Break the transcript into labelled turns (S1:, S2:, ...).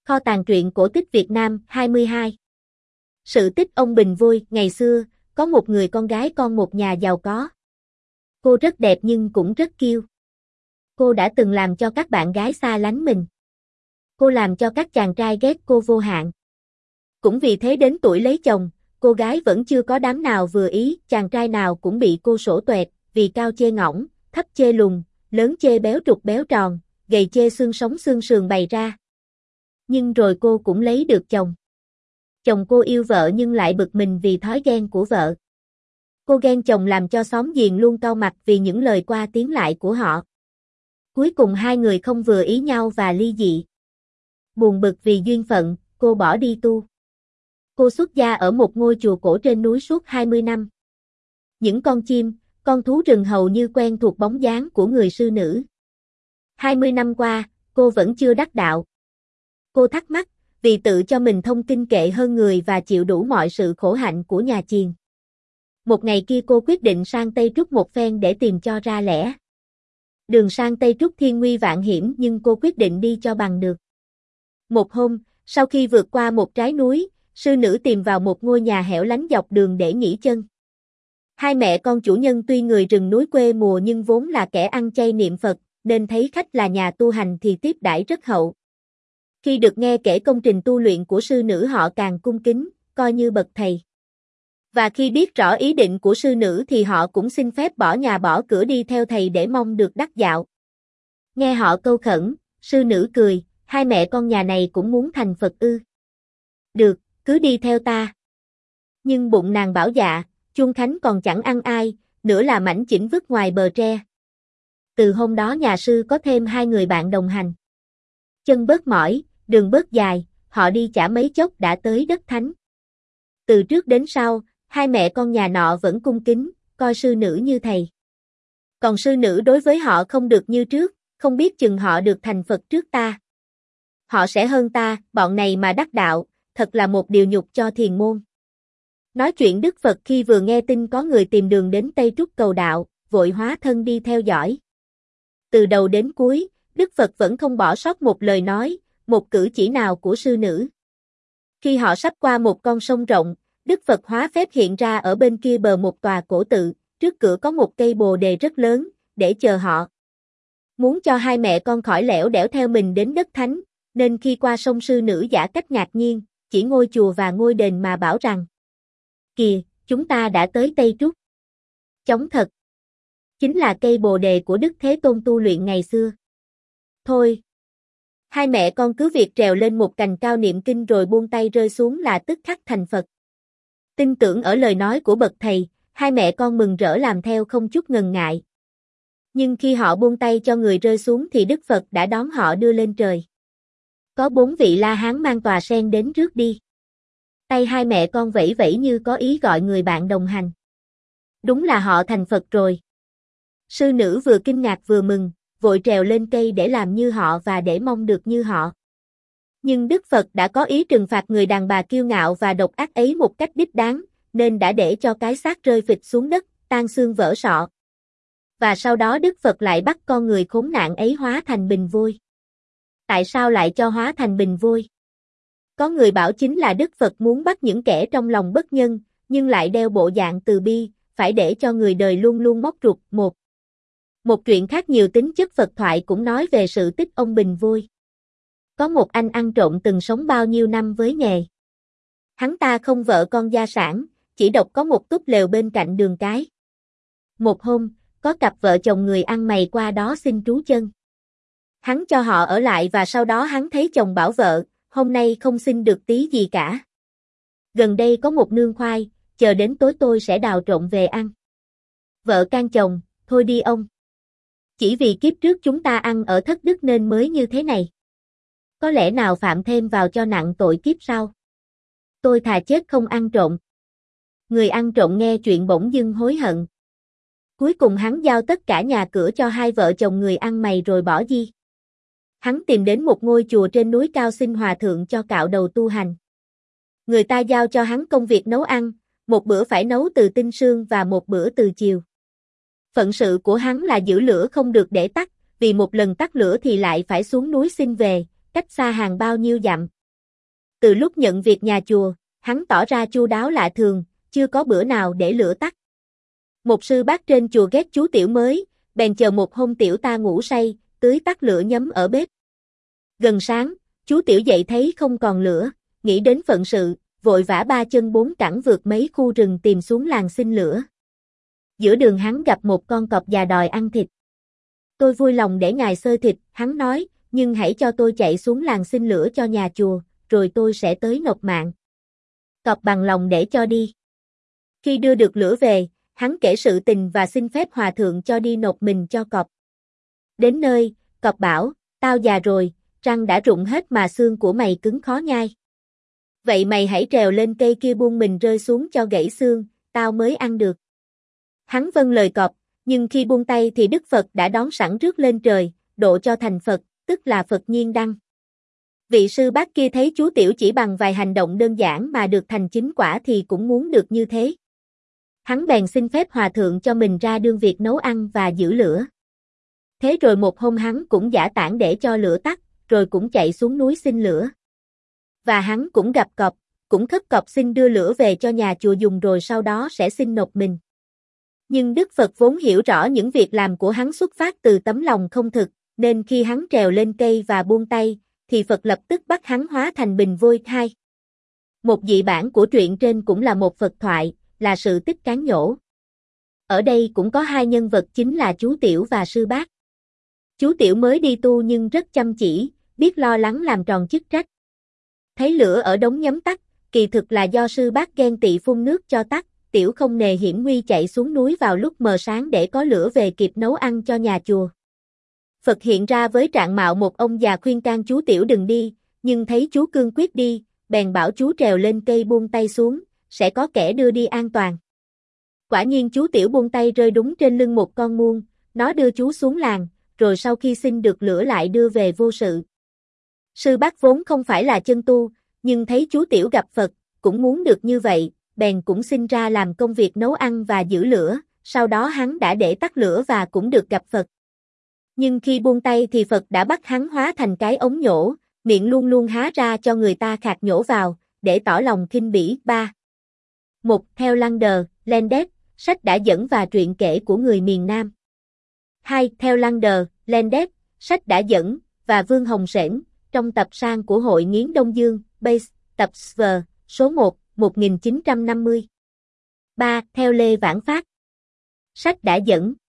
S1: Kho tàng truyện cổ tích Việt Nam 22. Sự tích ông Bình Vui. Ngày xưa, có một người con gái con một nhà giàu có. Cô rất đẹp nhưng cũng rất kiêu. Cô đã từng làm cho các bạn gái xa lánh mình. Cô làm cho các chàng trai ghét cô vô hạn. Cũng vì thế đến tuổi lấy chồng, cô gái vẫn chưa có đám nào vừa ý, chàng trai nào cũng bị cô sổ toẹt, vì cao chê ngõng, thấp chê lùn, lớn chê béo trục béo tròn, gầy chê xương sống xương sườn bày ra. Nhưng rồi cô cũng lấy được chồng. Chồng cô yêu vợ nhưng lại bực mình vì thói ghen của vợ. Cô ghen chồng làm cho xóm giềng luôn cau mặt vì những lời qua tiếng lại của họ. Cuối cùng hai người không vừa ý nhau và ly dị. Buồn bực vì duyên phận, cô bỏ đi tu. Cô xuất gia ở một ngôi chùa cổ trên núi suốt 20 năm. Những con chim, con thú rừng hầu như quen thuộc bóng dáng của người sư nữ. 20 năm qua, cô vẫn chưa đắc đạo. Cô thắc mắc, vì tự cho mình thông kinh kệ hơn người và chịu đủ mọi sự khổ hạnh của nhà chiền. Một ngày kia cô quyết định sang Tây Trúc một phen để tìm cho ra lẽ. Đường sang Tây Trúc thiên nguy vạn hiểm nhưng cô quyết định đi cho bằng được. Một hôm, sau khi vượt qua một trái núi, sư nữ tìm vào một ngôi nhà hẻo lánh dọc đường để nghỉ chân. Hai mẹ con chủ nhân tuy người rừng núi quê mùa nhưng vốn là kẻ ăn chay niệm Phật, nên thấy khách là nhà tu hành thì tiếp đãi rất hậu. Khi được nghe kể công trình tu luyện của sư nữ họ càng cung kính, coi như bậc thầy. Và khi biết rõ ý định của sư nữ thì họ cũng xin phép bỏ nhà bỏ cửa đi theo thầy để mong được đắc đạo. Nghe họ câu khẩn, sư nữ cười, hai mẹ con nhà này cũng muốn thành Phật ư. Được, cứ đi theo ta. Nhưng bụng nàng bảo dạ, chuông khánh còn chẳng ăn ai, nữa là mảnh chỉnh vứt ngoài bờ tre. Từ hôm đó nhà sư có thêm hai người bạn đồng hành. Chân bớt mỏi, đường bớt dài, họ đi chả mấy chốc đã tới đất thánh. Từ trước đến sau, hai mẹ con nhà nọ vẫn cung kính, coi sư nữ như thầy. Còn sư nữ đối với họ không được như trước, không biết chừng họ được thành Phật trước ta. Họ sẽ hơn ta, bọn này mà đắc đạo, thật là một điều nhục cho thiền môn. Nói chuyện Đức Phật khi vừa nghe tin có người tìm đường đến Tây Trúc cầu đạo, vội hóa thân đi theo dõi. Từ đầu đến cuối, Đức Phật vẫn không bỏ sót một lời nói, một cử chỉ nào của sư nữ. Khi họ sắp qua một con sông rộng, Đức Phật hóa phép hiện ra ở bên kia bờ một tòa cổ tự, trước cửa có một cây bồ đề rất lớn, để chờ họ. Muốn cho hai mẹ con khỏi lẻo đẻo theo mình đến đất thánh, nên khi qua sông sư nữ giả cách ngạc nhiên, chỉ ngôi chùa và ngôi đền mà bảo rằng: Kìa, chúng ta đã tới Tây Trúc. Chóng thật. Chính là cây bồ đề của Đức Thế Tôn tu luyện ngày xưa. Thôi. Hai mẹ con cứ việc trèo lên một cành cao niệm kinh rồi buông tay rơi xuống là tức khắc thành Phật. Tin tưởng ở lời nói của bậc thầy, hai mẹ con mừng rỡ làm theo không chút ngần ngại. Nhưng khi họ buông tay cho người rơi xuống thì Đức Phật đã đón họ đưa lên trời. Có 4 vị La Hán mang tòa sen đến rước đi. Tay hai mẹ con vẫy vẫy như có ý gọi người bạn đồng hành. Đúng là họ thành Phật rồi. Sư nữ vừa kinh ngạc vừa mừng, vội trèo lên cây để làm như họ và để mong được như họ. Nhưng Đức Phật đã có ý trừng phạt người đàn bà kiêu ngạo và độc ác ấy một cách đích đáng, nên đã để cho cái xác rơi phịch xuống đất, tan xương vỡ sọ. Và sau đó Đức Phật lại bắt con người khốn nạn ấy hóa thành bình vui. Tại sao lại cho hóa thành bình vui? Có người bảo chính là Đức Phật muốn bắt những kẻ trong lòng bất nhân, nhưng lại đeo bộ dạng từ bi, phải để cho người đời luôn luôn móc ruột. Một truyện khác nhiều tính chất Phật thoại cũng nói về sự tích ông Bình Vui. Có một anh ăn trộm từng sống bao nhiêu năm với nghề. Hắn ta không vợ con gia sản, chỉ độc có một túp lều bên cạnh đường cái. Một hôm, có cặp vợ chồng người ăn mày qua đó xin trú chân. Hắn cho họ ở lại và sau đó hắn thấy chồng bảo vợ, hôm nay không xin được tí gì cả. Gần đây có một nương khoai, chờ đến tối tôi sẽ đào trộm về ăn. Vợ can chồng, thôi đi ông. Chỉ vì kiếp trước chúng ta ăn ở thất đức nên mới như thế này. Có lẽ nào phạm thêm vào cho nặng tội kiếp sau. Tôi thà chết không ăn trộm. Người ăn trộm nghe chuyện bỗng dưng hối hận. Cuối cùng hắn giao tất cả nhà cửa cho hai vợ chồng người ăn mày rồi bỏ đi. Hắn tìm đến một ngôi chùa trên núi cao xin hòa thượng cho cạo đầu tu hành. Người ta giao cho hắn công việc nấu ăn, một bữa phải nấu từ tinh sương và một bữa từ chiều. Phận sự của hắn là giữ lửa không được để tắt, vì một lần tắt lửa thì lại phải xuống núi xin về, cách xa hàng bao nhiêu dặm, Từ lúc nhận việc nhà chùa, hắn tỏ ra chu đáo lạ thường, chưa có bữa nào để lửa tắt. Một sư bác trên chùa ghét chú Tiểu mới, bèn chờ một hôm Tiểu ta ngủ say, tưới tắt lửa nhấm ở bếp. Gần sáng, chú Tiểu dậy thấy không còn lửa, nghĩ đến phận sự, vội vã ba chân bốn cẳng vượt mấy khu rừng tìm xuống làng xin lửa. Giữa đường hắn gặp một con cọp già đòi ăn thịt. Tôi vui lòng để ngài xơi thịt, hắn nói, nhưng hãy cho tôi chạy xuống làng xin lửa cho nhà chùa, rồi tôi sẽ tới nộp mạng. Cọp bằng lòng để cho đi. Khi đưa được lửa về, hắn kể sự tình và xin phép hòa thượng cho đi nộp mình cho cọp. Đến nơi, cọp bảo, tao già rồi, răng đã rụng hết mà xương của mày cứng khó nhai. Vậy mày hãy trèo lên cây kia buông mình rơi xuống cho gãy xương, tao mới ăn được. Hắn vâng lời cọp, nhưng khi buông tay thì Đức Phật đã đón sẵn rước lên trời, độ cho thành Phật, tức là Phật Nhiên Đăng. Vị sư bác kia thấy chú Tiểu chỉ bằng vài hành động đơn giản mà được thành chính quả thì cũng muốn được như thế. Hắn bèn xin phép hòa thượng cho mình ra đương việc nấu ăn và giữ lửa. Thế rồi một hôm hắn cũng giã tản để cho lửa tắt, rồi cũng chạy xuống núi xin lửa. Và hắn cũng gặp cọp, cũng khất cọp xin đưa lửa về cho nhà chùa dùng rồi sau đó sẽ xin nộp mình. Nhưng Đức Phật vốn hiểu rõ những việc làm của hắn xuất phát từ tấm lòng không thực, nên khi hắn trèo lên cây và buông tay, thì Phật lập tức bắt hắn hóa thành bình vôi. 2. Một dị bản của truyện trên cũng là một Phật thoại, là sự tích cán nhổ. Ở đây cũng có hai nhân vật chính là chú Tiểu và sư bác. Chú Tiểu mới đi tu nhưng rất chăm chỉ, biết lo lắng làm tròn chức trách. Thấy lửa ở đống nhấm tắt, kỳ thực là do sư bác ghen tị phun nước cho tắt, Tiểu không nề hiểm nguy chạy xuống núi vào lúc mờ sáng để có lửa về kịp nấu ăn cho nhà chùa. Phật hiện ra với trạng mạo một ông già khuyên can chú Tiểu đừng đi, nhưng thấy chú cương quyết đi, bèn bảo chú trèo lên cây buông tay xuống, sẽ có kẻ đưa đi an toàn. Quả nhiên chú Tiểu buông tay rơi đúng trên lưng một con muôn, nó đưa chú xuống làng, rồi sau khi xin được lửa lại đưa về vô sự. Sư bác vốn không phải là chân tu, nhưng thấy chú Tiểu gặp Phật, cũng muốn được như vậy, bèn cũng xin ra làm công việc nấu ăn và giữ lửa, sau đó hắn đã để tắt lửa và cũng được gặp Phật. Nhưng khi buông tay thì Phật đã bắt hắn hóa thành cái ống nhổ, miệng luôn luôn há ra cho người ta khạc nhổ vào, để tỏ lòng khinh bỉ. 3. Một theo Lander, Landet, sách đã dẫn và truyện kể của người miền Nam. 2. Theo Lander, Landet, sách đã dẫn, và Vương Hồng Sển, trong tập san của Hội Nghiến Đông Dương, Base, tập SV, số 1, 1950. 3. Theo Lê Vãn Phát. Sách đã dẫn.